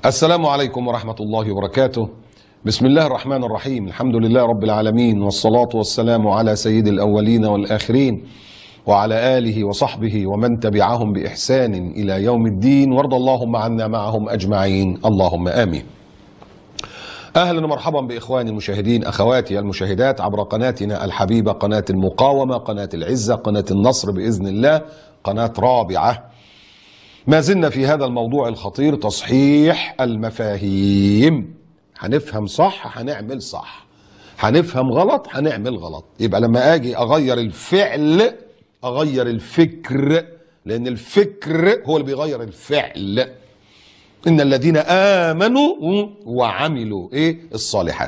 السلام عليكم ورحمة الله وبركاته. بسم الله الرحمن الرحيم. الحمد لله رب العالمين، والصلاة والسلام على سيد الأولين والآخرين وعلى آله وصحبه ومن تبعهم بإحسان إلى يوم الدين، وارض اللهم عنا معهم أجمعين، اللهم آمين. أهلا ومرحبا بإخواني المشاهدين، أخواتي المشاهدات عبر قناتنا الحبيبة، قناة المقاومة، قناة العزة، قناة النصر بإذن الله، قناة رابعة. ما زلنا في هذا الموضوع الخطير، تصحيح المفاهيم. هنفهم صح هنعمل صح، هنفهم غلط هنعمل غلط. يبقى لما اجي اغير الفعل اغير الفكر، لان الفكر هو اللي بيغير الفعل. ان الذين امنوا وعملوا الصالحات.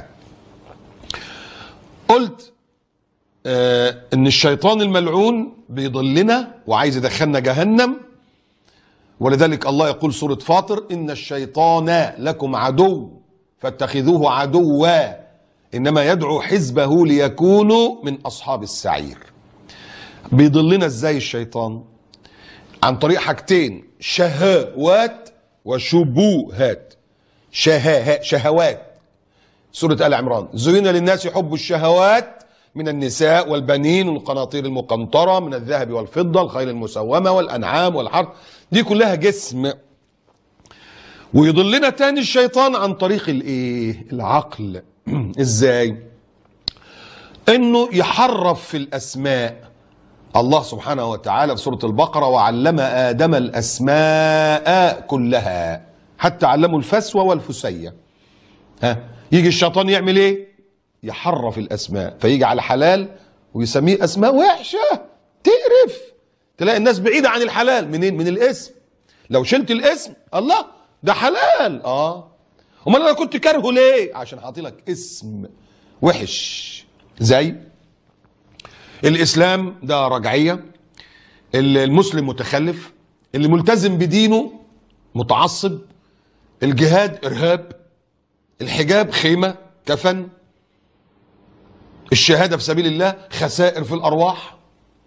قلت ان الشيطان الملعون بيضلنا وعايز يدخلنا جهنم، ولذلك الله يقول سورة فاطر: إن الشيطان لكم عدو فاتخذوه عدوا إنما يدعو حزبه ليكونوا من أصحاب السعير. بيضلنا إزاي الشيطان؟ عن طريق حاجتين: شهوات وشبهات. شهوات، سورة آل عمران: زين للناس حب الشهوات من النساء والبنين والقناطير المقنطرة من الذهب والفضة، الخيل المسومة والأنعام والحرث. دي كلها جسم. ويضلنا تاني الشيطان عن طريق العقل. ازاي؟ انه يحرف في الاسماء. الله سبحانه وتعالى في سورة البقرة: وعلم آدم الأسماء كلها حتى علموا الفسوة والفسية. يجي الشيطان يعمل ايه؟ يحرف الاسماء، فيجي على حلال ويسميه اسماء وحشه تقرف. تلاقي الناس بعيده عن الحلال. منين؟ من الاسم. لو شلت الاسم، الله ده حلال. امال انا كنت كارهه ليه؟ عشان حاطي لك اسم وحش. زي الاسلام ده رجعيه، المسلم متخلف، اللي ملتزم بدينه متعصب، الجهاد ارهاب، الحجاب خيمه كفن، الشهادة في سبيل الله خسائر في الأرواح،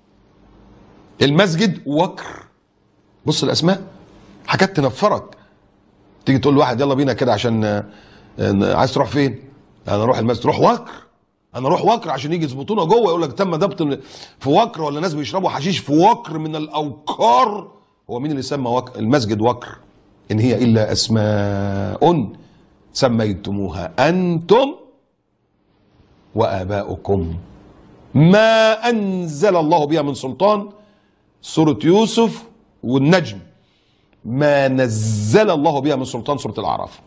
المسجد وكر. بص الأسماء حاجات تنفرك. تيجي تقول لواحد يلا بينا كده عشان عايز تروح فين؟ أنا أروح المسجد. روح وكر. أنا أروح وكر عشان يجي يظبطونا جوه، يقول لك تم ضبط في وكر، ولا ناس بيشربوا حشيش في وكر من الأوكار. هو مين اللي سمى المسجد وكر؟ إن هي إلا أسماء سميتموها أنتم وآباؤكم ما أنزل الله بها من سلطان. سورة يوسف والنجم: ما نزل الله بها من سلطان. سورة الأعراف.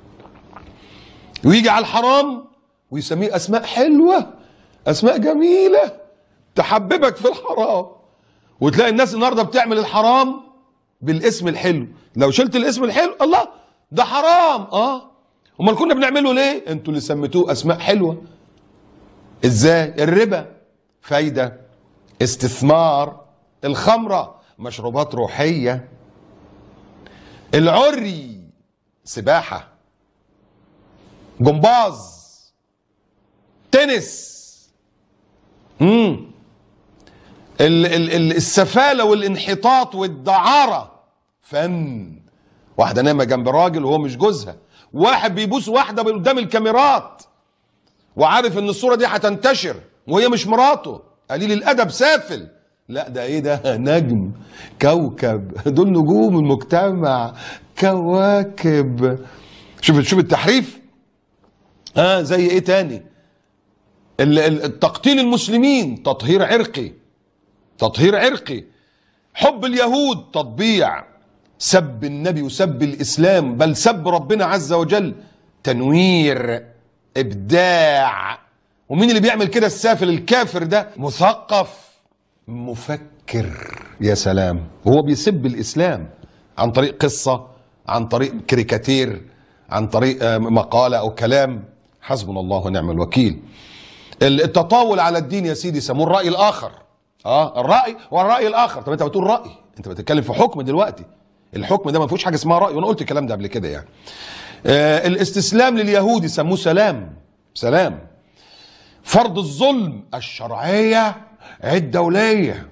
ويجي على الحرام ويسميه أسماء حلوة، أسماء جميلة تحببك في الحرام. وتلاقي الناس النهارده بتعمل الحرام بالاسم الحلو. لو شلت الاسم الحلو، الله ده حرام. امال كنا بنعمله ليه؟ انتوا اللي سميتوه أسماء حلوة. ازاي؟ الربا فايدة، استثمار، الخمرة مشروبات روحية، العري سباحة، جمباز، تنس، السفالة والانحطاط والدعارة فن. واحدة نايمة جنب راجل وهو مش جوزها، واحد بيبوس واحدة قدام الكاميرات وعارف ان الصورة دي هتنتشر وهي مش مراته، قليل الادب سافل. لا ده ده نجم، كوكب، دول نجوم المجتمع، كواكب. شوف التحريف. زي ايه تاني؟ التقتيل المسلمين تطهير عرقي، تطهير عرقي. حب اليهود تطبيع، سب النبي وسب الاسلام، بل سب ربنا عز وجل تنوير، ابداع. ومين اللي بيعمل كده؟ السافل الكافر ده مثقف مفكر. يا سلام. وهو بيسب الاسلام عن طريق قصة، عن طريق كاريكاتير، عن طريق مقالة او كلام. حسبنا الله ونعم الوكيل. التطاول على الدين يا سيدي سموه الرأي الاخر. الرأي والرأي الاخر. طب انت بتقول رأي، انت بتتكلم في حكم دلوقتي. الحكم ده ما فيهوش حاجة اسمها رأي، وانا قلت الكلام ده قبل كده يعني. الاستسلام لليهود يسموه سلام. فرض الظلم الشرعية الدولية.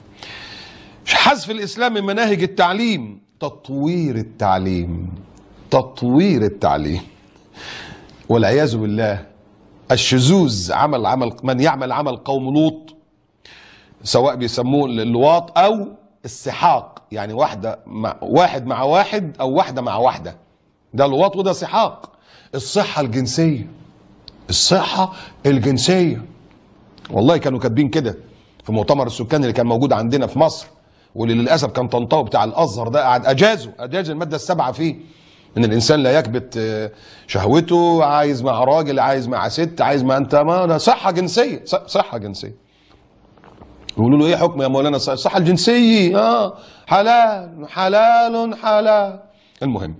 حذف الإسلام من مناهج التعليم تطوير التعليم. تطوير التعليم، والعياذ بالله الشذوذ، عمل من يعمل عمل قوم لوط، سواء بيسموه اللواط او السحاق، يعني واحد مع واحد او واحده مع واحده، ده لواط وده سحاق. الصحه الجنسيه، الصحه الجنسيه، والله كانوا كاتبين كده في مؤتمر السكان اللي كان موجود عندنا في مصر، واللي للاسف كان طنطاوي بتاع الازهر ده قعد اجاز الماده السابعه فيه، ان الانسان لا يكبت شهوته، عايز مع راجل، عايز مع ست، عايز مع انت، ما ده صحه جنسيه، صحه جنسيه. يقولوا له ايه حكم يا مولانا الصحه الجنسيه؟ حلال حلال حلال. المهم،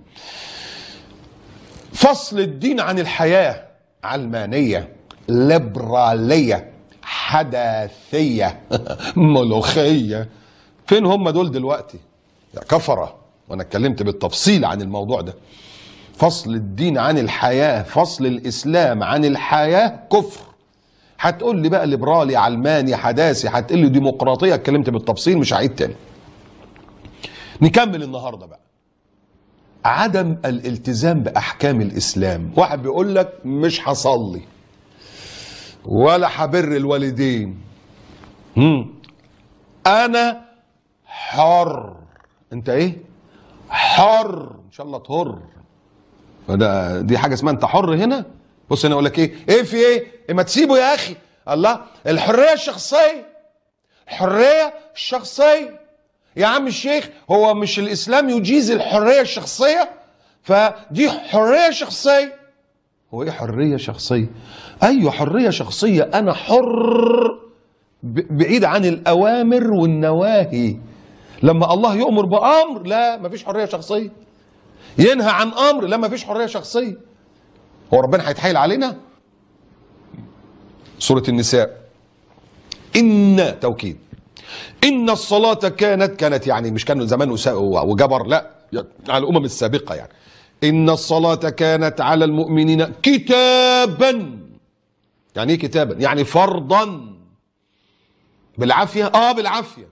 فصل الدين عن الحياه، علمانيه، ليبراليه، حداثيه، ملوخيه. فين هم دول دلوقتي يا كفره؟ وانا اتكلمت بالتفصيل عن الموضوع ده. فصل الدين عن الحياه، فصل الاسلام عن الحياه كفر. هتقول لي بقى ليبرالي، علماني، حداثي، هتقول لي ديمقراطيه، اتكلمت بالتفصيل مش هعيد تاني. نكمل النهارده بقى. عدم الالتزام باحكام الاسلام. واحد بيقول لك مش هصلي ولا هبر الوالدين، انا حر. انت ايه؟ حر، ان شاء الله تهر. فده دي حاجه اسمها انت حر هنا؟ بص هنا اقول لك ايه في ايه ما تسيبه يا اخي. الله، الحريه الشخصيه، الحريه الشخصيه يا عم الشيخ. هو مش الاسلام يجيز الحريه الشخصيه؟ فدي حريه شخصيه. هو ايه حريه شخصيه؟ ايوه حريه شخصيه، انا حر بعيد عن الاوامر والنواهي. لما الله يؤمر بامر، لا مفيش حريه شخصيه. ينهى عن امر، لا مفيش حريه شخصيه. هو ربنا هيتحايل علينا؟ سوره النساء، ان توكيد، ان الصلاه كانت يعني مش كانوا زمان وجبر، لا على الامم السابقه يعني. ان الصلاه كانت على المؤمنين كتابا. يعني ايه كتابا؟ يعني فرضا بالعافيه، بالعافيه،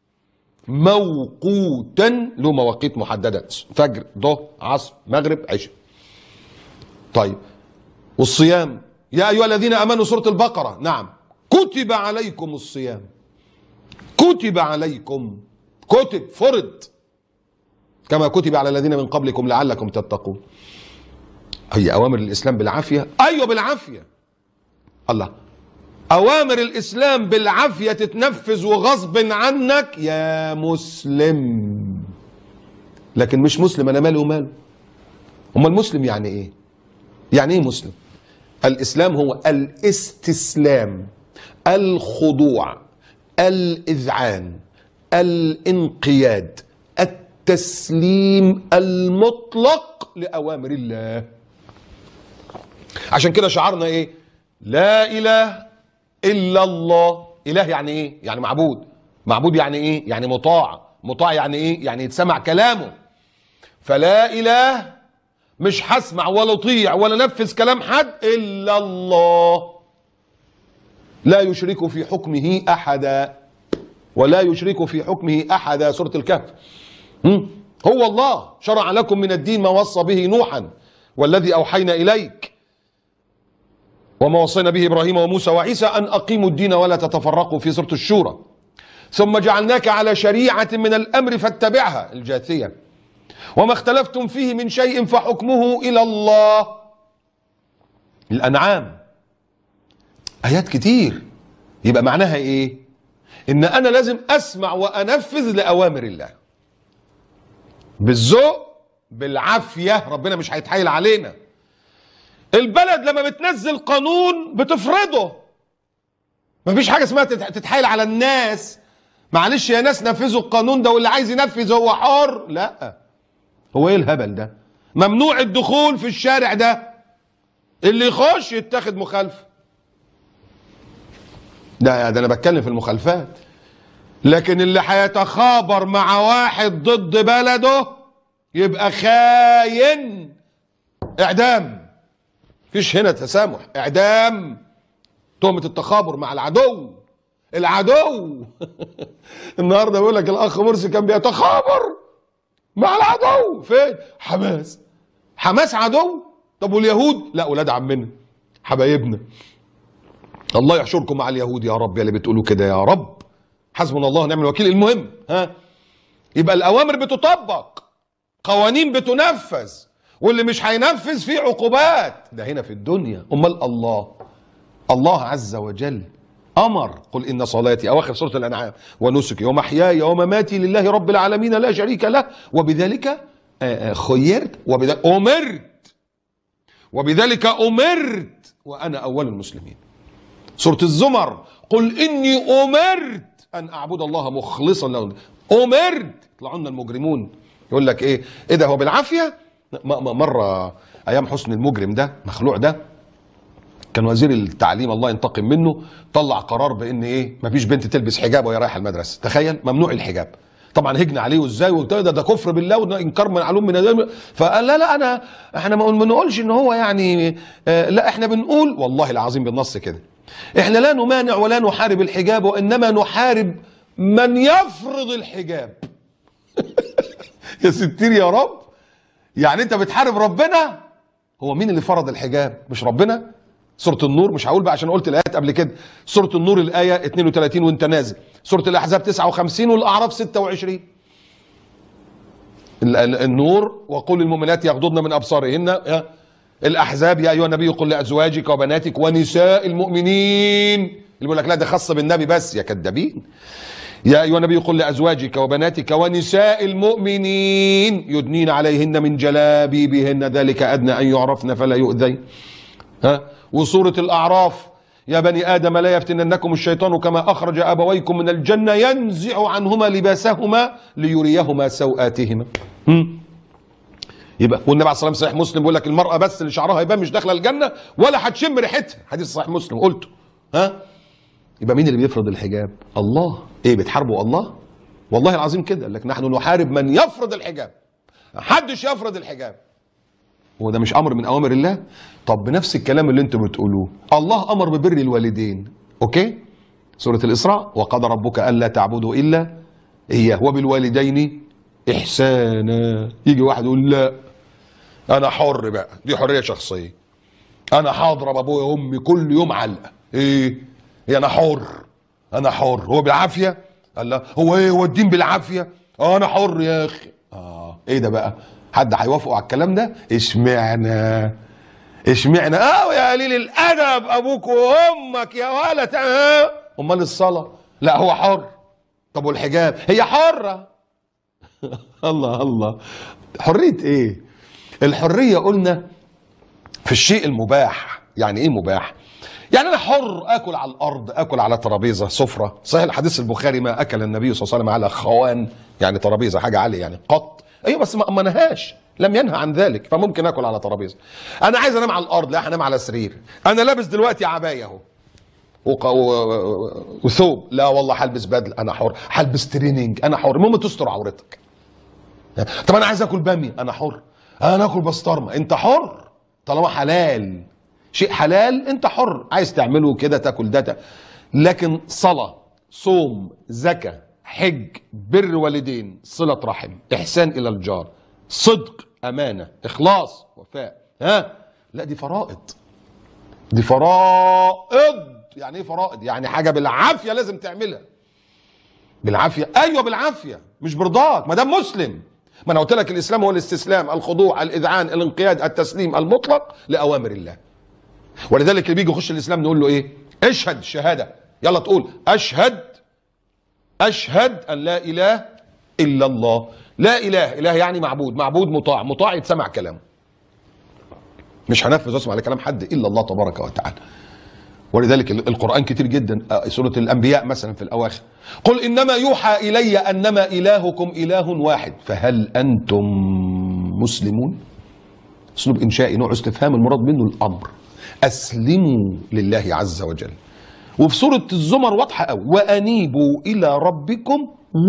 موقوتا، له مواقيت محدده، فجر، ظهر، عصر، مغرب، عشاء. طيب والصيام، يا ايها الذين امنوا، سوره البقره، نعم، كتب عليكم الصيام، كتب عليكم، كتب، فرض، كما كتب على الذين من قبلكم لعلكم تتقون. هي اوامر الاسلام بالعافيه؟ ايوه بالعافيه. الله، اوامر الاسلام بالعافيه تتنفذ وغصب عنك يا مسلم. لكن مش مسلم، انا مالي وماله. امال المسلم يعني ايه؟ يعني ايه مسلم؟ الاسلام هو الاستسلام، الخضوع، الاذعان، الانقياد، التسليم المطلق لاوامر الله. عشان كده شعارنا ايه؟ لا اله الا الله. اله يعني ايه؟ يعني معبود. معبود يعني ايه؟ يعني مطاع. مطاع يعني ايه؟ يعني يتسمع كلامه. فلا اله، مش هسمع ولا اطيع ولا نفذ كلام حد الا الله، لا يشرك في حكمه احدا، ولا يشرك في حكمه احدا. سورة الكهف. هو الله شرع لكم من الدين ما وصى به نوحا والذي اوحينا اليك وما وصينا به ابراهيم وموسى وعيسى ان اقيموا الدين ولا تتفرقوا، في سورة الشورى. ثم جعلناك على شريعة من الامر فاتبعها، الجاثية. وما اختلفتم فيه من شيء فحكمه الى الله. الانعام. ايات كتير. يبقى معناها ايه؟ ان انا لازم اسمع وانفذ لاوامر الله بالذوق، بالعافيه. ربنا مش هيتحايل علينا. البلد لما بتنزل قانون بتفرضه، مفيش حاجه اسمها تتحايل على الناس. معلش يا ناس نفذوا القانون ده، واللي عايز ينفذ هو حر. لا، هو ايه الهبل ده؟ ممنوع الدخول في الشارع ده، اللي يخش يتاخد مخالفه. ده انا بتكلم في المخالفات. لكن اللي هيتخابر مع واحد ضد بلده يبقى خاين، اعدام. مفيش هنا تسامح، اعدام. تهمة التخابر مع العدو. العدو النهارده بيقول لك الاخ مرسي كان بيتخابر مع العدو. فين؟ حماس. حماس عدو؟ طب واليهود؟ لا ولاد عمنا حبايبنا. الله يحشركم مع اليهود يا رب، يا اللي بتقولوا كده يا رب. حسبنا الله ونعم الوكيل. المهم يبقى الاوامر بتطبق، قوانين بتنفذ، واللي مش هينفذ فيه عقوبات، ده هنا في الدنيا. امال الله عز وجل امر: قل ان صلاتي، اواخر سوره الانعام، ونسكي ومحياي ومماتي لله رب العالمين لا شريك له وبذلك خيرت وبذلك امرت وانا اول المسلمين. سوره الزمر: قل اني امرت ان اعبد الله مخلصا له. امرت. يطلعوا لنا المجرمون يقول لك ايه ده هو بالعافيه. مره ايام حسني المجرم ده مخلوع ده، كان وزير التعليم الله ينتقم منه طلع قرار بان مفيش بنت تلبس حجاب وهي رايحه المدرسه. تخيل، ممنوع الحجاب. طبعا هجنا عليه وازاي ده كفر بالله وانكار معلوم من ده. فقال لا احنا ما بنقولش ان هو يعني لا، احنا بنقول والله العظيم بالنص كده: احنا لا نمانع ولا نحارب الحجاب، وانما نحارب من يفرض الحجاب. يا ستير يا رب، يعني انت بتحارب ربنا؟ هو مين اللي فرض الحجاب؟ مش ربنا؟ سورة النور، مش هقول بقى عشان قلت الآيات قبل كده. سورة النور الآية 32 وانت نازل، سورة الأحزاب 59 والأعراف 26. النور: وقل للمؤمنات يغضضن من أبصارهن. الأحزاب: يا أيها النبي قل لأزواجك وبناتك ونساء المؤمنين. اللي بيقول لك لا ده خاص بالنبي بس، يا كدابين. يا أيها النبي قل لأزواجك وبناتك ونساء المؤمنين يدنين عليهن من جلابيبهن ذلك أدنى أن يعرفن فلا يؤذين. وسورة الأعراف: يا بني آدم لا يفتننكم الشيطان كما أخرج أبويكم من الجنة ينزع عنهما لباسهما ليريهما سوآتهما. يبقى والنبي عليه الصلاة والسلام صحيح مسلم بيقول لك المرأة بس اللي شعرها يبان مش داخلة الجنة ولا هتشم ريحتها، حديث صحيح مسلم قلته. يبقى مين اللي بيفرض الحجاب؟ الله. بتحاربوا الله؟ والله العظيم كده، قال لك نحن نحارب من يفرض الحجاب، محدش يفرض الحجاب. هو ده مش امر من اوامر الله؟ طب بنفس الكلام اللي انتم بتقولوه، الله امر ببر الوالدين، اوكي؟ سورة الاسراء: وقضى ربك الا تعبدوا الا اياه وبالوالدين احسانا. يجي واحد يقول لا انا حر بقى، دي حرية شخصية، انا هضرب ابويا وامي كل يوم علقة. انا حر. هو بالعافية؟ قال لا. هو الدين بالعافية؟ انا حر يا اخي. ده بقى؟ حد هيوافقوا على الكلام ده؟ اشمعنى يا قليل الادب ابوك وامك يا ولد. امال الصلاه؟ لا هو حر. طب والحجاب؟ هي حره. الله. حريه ايه؟ الحريه قلنا في الشيء المباح. يعني ايه مباح؟ يعني انا حر اكل على الارض، اكل على ترابيزه سفره. صحيح الحديث البخاري: ما اكل النبي صلى الله عليه وسلم على خوان، يعني ترابيزه حاجه عاليه يعني قط. ايوه بس ما نهاش، لم ينهى عن ذلك، فممكن اكل على ترابيزه. انا عايز انام على الارض، لا هنام على سرير. انا لابس دلوقتي عبايه اهو وثوب، لا والله هلبس بدله، انا حر. هلبس تريننج، انا حر، المهم تستر عورتك. طب انا عايز اكل باميه، انا حر. انا اكل بسطرمه، انت حر طالما حلال. شيء حلال انت حر، عايز تعمله كده تاكل ده. لكن صلاه، صوم، زكاه، حج، بر والدين، صله رحم، احسان الى الجار، صدق، امانه، اخلاص، وفاء، لا دي فرائض. يعني ايه فرائض؟ يعني حاجه بالعافيه لازم تعملها. بالعافيه؟ ايوه بالعافيه، مش برضاك ما دام مسلم. ما انا قلت لك الاسلام هو الاستسلام، الخضوع، الاذعان، الانقياد، التسليم المطلق لاوامر الله. ولذلك اللي بيجي يخش الاسلام نقول له ايه؟ اشهد شهاده، يلا تقول اشهد ان لا اله الا الله. لا اله يعني معبود مطاع يتسمع كلامه. مش هنفذ واسمع لكلام حد الا الله تبارك وتعالى. ولذلك القرآن كتير جدا، سورة الأنبياء مثلا في الأواخر: قل إنما يوحى إلي أنما إلهكم إله واحد فهل أنتم مسلمون؟ أسلوب إنشائي، نوع استفهام المراد منه الأمر. أسلموا لله عز وجل. وفي سورة الزمر واضحة قوي: وأنيبوا إلى ربكم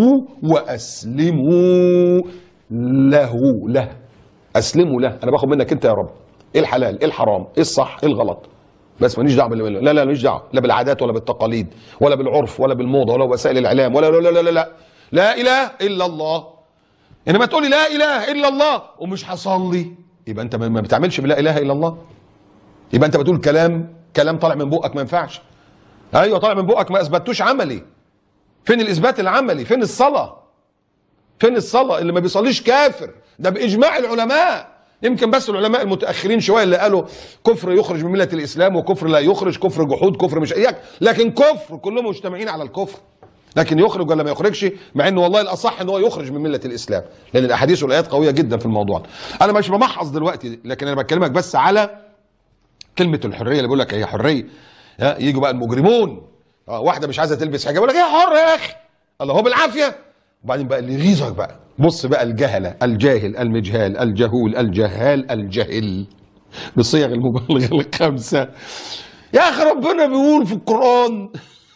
وأسلموا له. أسلموا له، أنا باخد منك أنت يا رب إيه الحلال، إيه الحرام، إيه الصح، إيه الغلط، بس ماليش دعوه لا ماليش دعوه لا بالعادات ولا بالتقاليد ولا بالعرف ولا بالموضه ولا بوسائل الاعلام ولا لا اله الا الله. انما تقولي لا اله الا الله ومش هصلي، يبقى انت ما بتعملش بلا اله الا الله، يبقى انت بتقول كلام طالع من بقك ما ينفعش. ايوه طالع من بقك ما اثبتوش عملي. فين الاثبات العملي؟ فين الصلاه؟ فين الصلاه؟ اللي ما بيصليش كافر، ده باجماع العلماء. يمكن بس العلماء المتاخرين شويه اللي قالوا كفر يخرج من مله الاسلام وكفر لا يخرج، كفر جحود، كفر مش اياك، لكن كفر كلهم مجتمعين على الكفر. لكن يخرج ولا ما يخرجش، مع انه والله الاصح ان هو يخرج من مله الاسلام، لان الاحاديث والايات قويه جدا في الموضوع ده. انا مش بمحص دلوقتي، لكن انا بكلمك بس على كلمه الحريه اللي بيقول لك هي حريه. يجوا بقى المجرمون، واحده مش عايزه تلبس حجاب يقول لك هي حره يا اخي، الله هو بالعافيه. وبعدين بقى اللي يغيظك بقى، بص بقى الجهله، الجاهل، المجهال، الجهول، الجهال، الجهل، بالصيغ المبالغه الخمسه. يا اخي ربنا بيقول في القران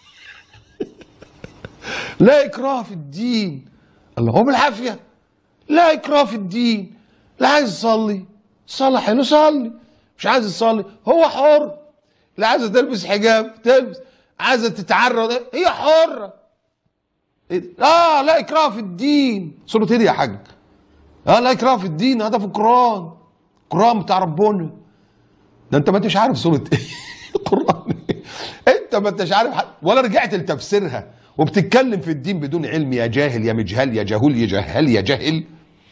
لا اكراه في الدين، الله هو بالعافيه. لا اكراه في الدين، لا عايز يصلي صلي حلو صلي، مش عايز يصلي هو حر. لا عايزه تلبس حجاب تلبس، عايزه تتعرض هي حره. لا اكراه في الدين، سوره ايه دي يا حاج؟ لا اكراه في الدين، هذا في القران، القران بتاع ربنا. ده انت ما انتش عارف سوره ايه القران انت ما انتش عارف ولا رجعت لتفسيرها، وبتتكلم في الدين بدون علم يا جاهل يا مجهل يا جهول يا جهل يا جاهل.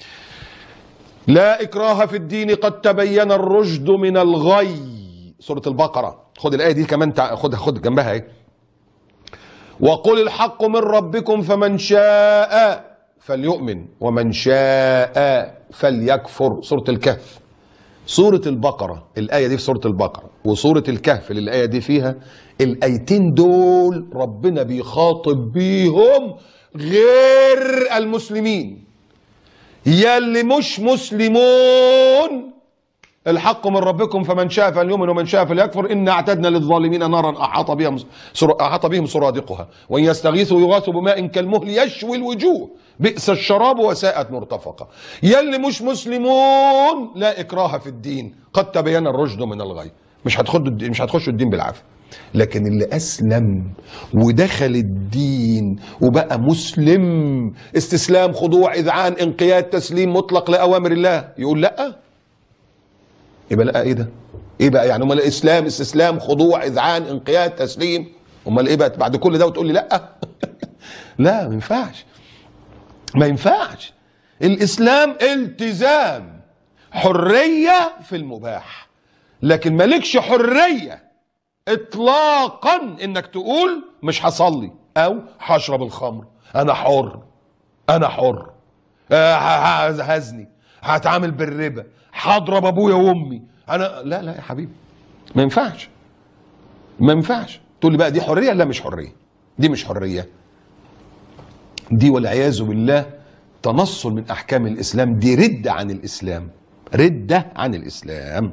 لا إكراه في الدين قد تبين الرشد من الغي، سورة البقرة. خد الآية دي كمان، خد جنبها اهي. وقل الحق من ربكم فمن شاء فليؤمن ومن شاء فليكفر، سورة الكهف. سورة البقرة الآية دي في سورة البقرة، وسورة الكهف اللي الآية دي فيها، الآيتين دول ربنا بيخاطب بيهم غير المسلمين. يا اللي مش مسلمون، الحق من ربكم فمن شاء فليؤمن ومن شاء فليكفر إنا اعتدنا للظالمين نارا أحاط بهم سرادقها وإن يستغيثوا يغاثوا بماء كالمهل يشوي الوجوه بئس الشراب وساءت مرتفقة. يا اللي مش مسلمون لا إكراه في الدين قد تبين الرشد من الغي، مش هتخشوا الدين بالعافية. لكن اللي أسلم ودخل الدين وبقى مسلم، استسلام خضوع إذعان انقياد تسليم مطلق لأوامر الله، يقول لأ. يبقى لأ إيه ده؟ إيه بقى يعني؟ أمال الإسلام استسلام خضوع إذعان انقياد تسليم، أمال إيه بقى بعد كل ده وتقول لي لأ؟ لا ما ينفعش، ما ينفعش. الإسلام التزام، حرية في المباح، لكن مالكش حرية اطلاقا انك تقول مش هصلي او هشرب الخمر، انا حر، انا حر، هزني، هتعامل بالربا، هضرب ابويا وامي، انا لا لا يا حبيبي ما ينفعش، ما ينفعش. تقول لي بقى دي حريه؟ لا مش حريه، دي مش حريه، دي والعياذ بالله تنصل من احكام الاسلام، دي رده عن الاسلام، رده عن الاسلام.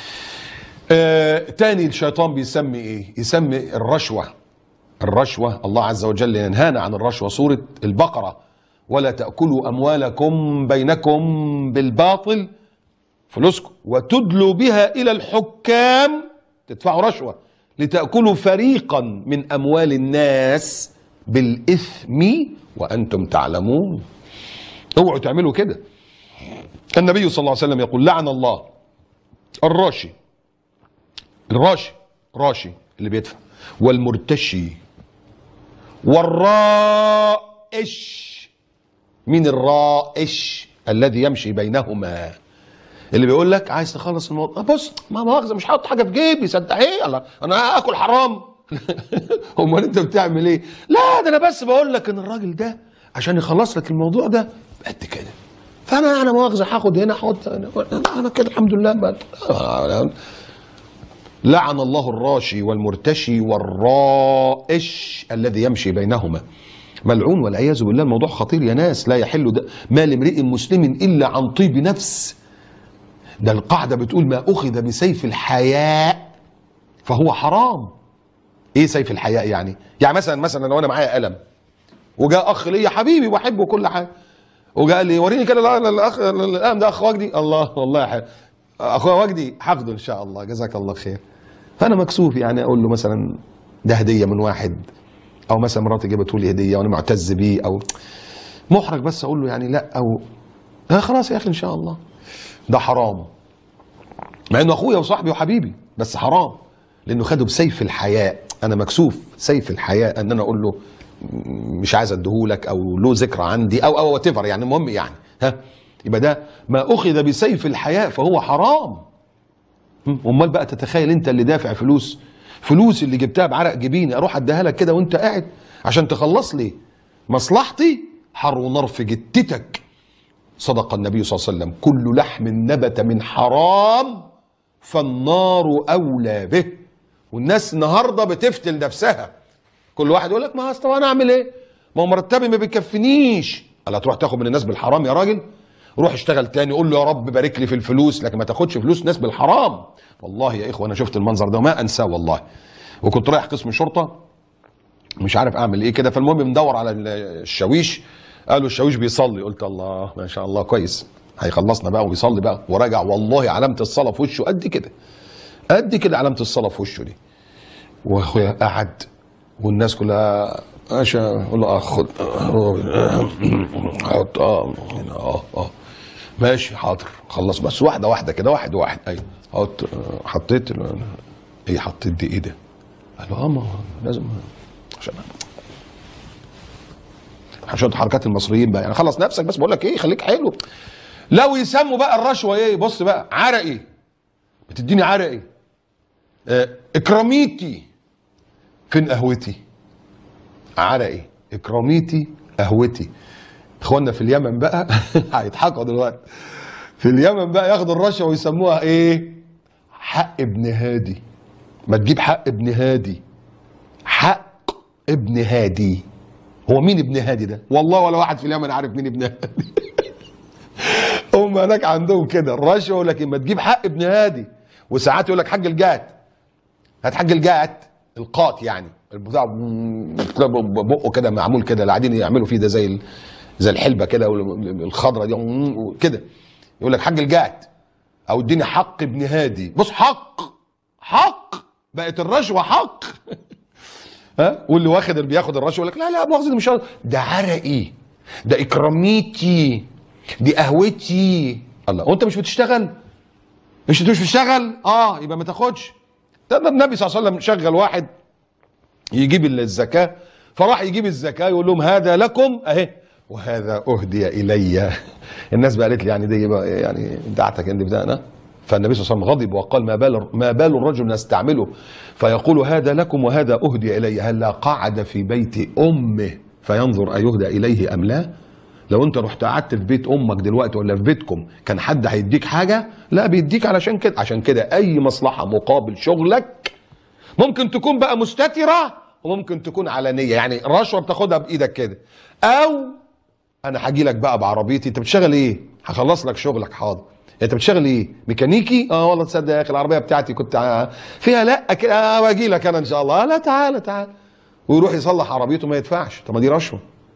تاني الشيطان بيسمي ايه؟ يسمي الرشوة. الرشوة الله عز وجل ينهانا عن الرشوة، سورة البقرة: ولا تأكلوا أموالكم بينكم بالباطل، فلوسكم، وتدلوا بها إلى الحكام، تدفعوا رشوة، لتأكلوا فريقا من أموال الناس بالإثم وأنتم تعلمون. اوعوا تعملوا كده. النبي صلى الله عليه وسلم يقول: لعن الله الراشي، راشي اللي بيدفع، والمرتشي، والرائش. مين الرائش؟ الذي يمشي بينهما، اللي بيقول لك عايز تخلص الموضوع، بص ما مؤاخذه مش هحط حاجه في جيبي، صدق ايه، الله انا اكل حرام امال انت بتعمل ايه؟ لا ده انا بس بقول لك ان الراجل ده عشان يخلص لك الموضوع ده قد كده، فانا مؤاخذه هاخد هنا احط انا كده الحمد لله بقى. لعن الله الراشي والمرتشي والرائش الذي يمشي بينهما، ملعون والعياذ بالله. الموضوع خطير يا ناس، لا يحل مال امرئ مسلم الا عن طيب نفس. ده القاعده بتقول: ما اخذ بسيف الحياء فهو حرام. ايه سيف الحياء يعني؟ يعني مثلا لو انا معايا قلم وجاء اخ ليا حبيبي واحبه كل حاجه، وجاء قال لي وريني كده القلم ده اخ وجدي، الله والله حلو اخويا وجدي هاخده ان شاء الله جزاك الله خير. فانا مكسوف يعني اقول له مثلا ده هديه من واحد، او مثلا مراتي جابته لي هديه وانا معتز بيه، او محرج بس اقول له يعني لا، او خلاص يا اخي ان شاء الله. ده حرام، مع انه اخويا وصاحبي وحبيبي، بس حرام لانه خده بسيف الحياء. انا مكسوف سيف الحياء ان انا اقول له مش عايز اديهولك، او له ذكرى عندي او وات ايفر، يعني المهم يعني ها، يبقى ده ما اخذ بسيف الحياء فهو حرام. امال بقى تتخيل انت اللي دافع فلوس اللي جبتها بعرق جبيني، اروح اديها لك كده وانت قاعد عشان تخلص لي مصلحتي؟ حر ونار في جتتك. صدق النبي صلى الله عليه وسلم: كل لحم نبت من حرام فالنار اولى به. والناس النهارده بتفتل نفسها، كل واحد يقول لك ما اصل انا اعمل ايه؟ ما هو مرتبي ما بيكفينيش. الا تروح تاخد من الناس بالحرام يا راجل؟ روح اشتغل تاني، قول له يا رب بارك لي في الفلوس، لكن ما تاخدش فلوس ناس بالحرام. والله يا اخوه انا شفت المنظر ده وما انساه والله. وكنت رايح قسم شرطه مش عارف اعمل ايه كده، فالمهم مدور على الشاويش، قالوا الشاويش بيصلي. قلت الله ما شاء الله كويس، هيخلصنا بقى وبيصلي بقى. وراجع والله علامه الصلاه في وشه قد كده، قد كده علامه الصلاه في وشه دي. واخويا قعد والناس كلها ماشي، اقول له خد حط ماشي حاضر خلص، بس واحده واحده كده، واحد واحد. ايوه حط، حطيت ايه؟ حطيت دي ايه ده؟ قال له ما لازم عشان حركات المصريين بقى يعني. خلص نفسك بس، بقول لك ايه، خليك حلو. لو يسموا بقى الرشوه ايه، بص بقى، عرقي بتديني عرقي، اكراميتي فين قهوتي؟ عرقي اكراميتي قهوتي. اخواننا في اليمن بقى هيضحكوا دلوقتي، في اليمن بقى ياخدوا الرشوه ويسموها ايه؟ حق ابن هادي. ما تجيب حق ابن هادي، حق ابن هادي. هو مين ابن هادي ده؟ والله ولا واحد في اليمن عارف مين ابن هادي. هم هناك عندهم كده الرشوه، لكن ما تجيب حق ابن هادي. وساعات يقول لك حاج الجات، هات حاج الجات، القاط يعني البتاع بقه كده معمول كده، اللي قاعدين يعملوا فيه ده زي الحلبه كده الخضره دي كده، يقول لك حاج الجات او اديني حق ابن هادي. بص، حق بقت الرشوه حق. ها، واللي واخد اللي بياخد الرشوه يقول لك لا لا مؤاخذه مش ده عرقي، ده اكراميتي، دي قهوتي. الله، وانت مش بتشتغل؟ مش بتشتغل؟ يبقى ما تاخدش. ده النبي صلى الله عليه وسلم شغل واحد يجيب الزكاه، فراح يجيب الزكاه يقول لهم هذا لكم اهي وهذا اهدي الي. الناس بقى قالت لي يعني دي بقى يعني بتاعتك انت بتاعنا. فالنبي صلى الله عليه وسلم غضب وقال ما بال الرجل نستعمله فيقول هذا لكم وهذا اهدي الي، هلا قعد في بيت امه فينظر ايهدى اليه ام لا؟ لو انت رحت قعدت في بيت امك دلوقتي ولا في بيتكم، كان حد هيديك حاجه؟ لا، بيديك علشان كده. عشان كده اي مصلحه مقابل شغلك ممكن تكون بقى مستتره وممكن تكون علنيه. يعني رشوه بتاخدها بايدك كده، او انا هاجي لك بقى بعربيتي. انت بتشتغل ايه؟ هخلص لك شغلك حاضر. انت بتشتغل ايه؟ ميكانيكي؟ والله تصدق يا اخي العربيه بتاعتي كنت فيها لا كده، واجي لك انا ان شاء الله. لا تعال ويروح يصلح عربيته ما يدفعش. طب ما دي رشوه.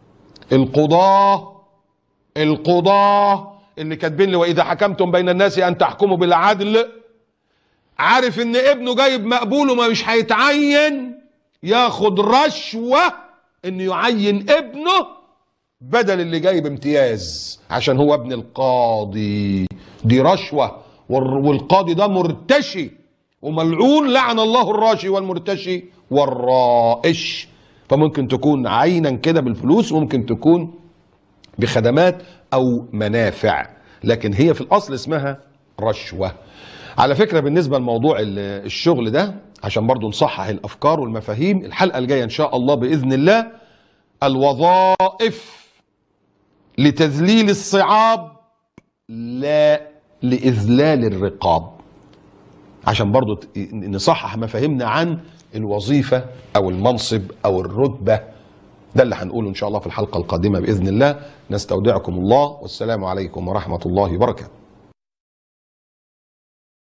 القضاه اللي كاتبين لي واذا حكمتم بين الناس ان تحكموا بالعدل، عارف ان ابنه جايب مقبول وما مش هيتعين، ياخد رشوه انه يعين ابنه بدل اللي جايب امتياز عشان هو ابن القاضي. دي رشوه، والقاضي ده مرتشي وملعون، لعن الله الراشي والمرتشي والرائش. فممكن تكون عينا كده بالفلوس، وممكن تكون بخدمات او منافع، لكن هي في الاصل اسمها رشوه. على فكره بالنسبه لموضوع الشغل ده، عشان برضو نصحح الافكار والمفاهيم، الحلقه الجايه ان شاء الله باذن الله الوظائف لتذليل الصعاب لا لإذلال الرقاب، عشان برضو نصحح مفاهيمنا عن الوظيفة أو المنصب أو الرتبة. ده اللي هنقوله إن شاء الله في الحلقة القادمة بإذن الله. نستودعكم الله، والسلام عليكم ورحمة الله وبركاته.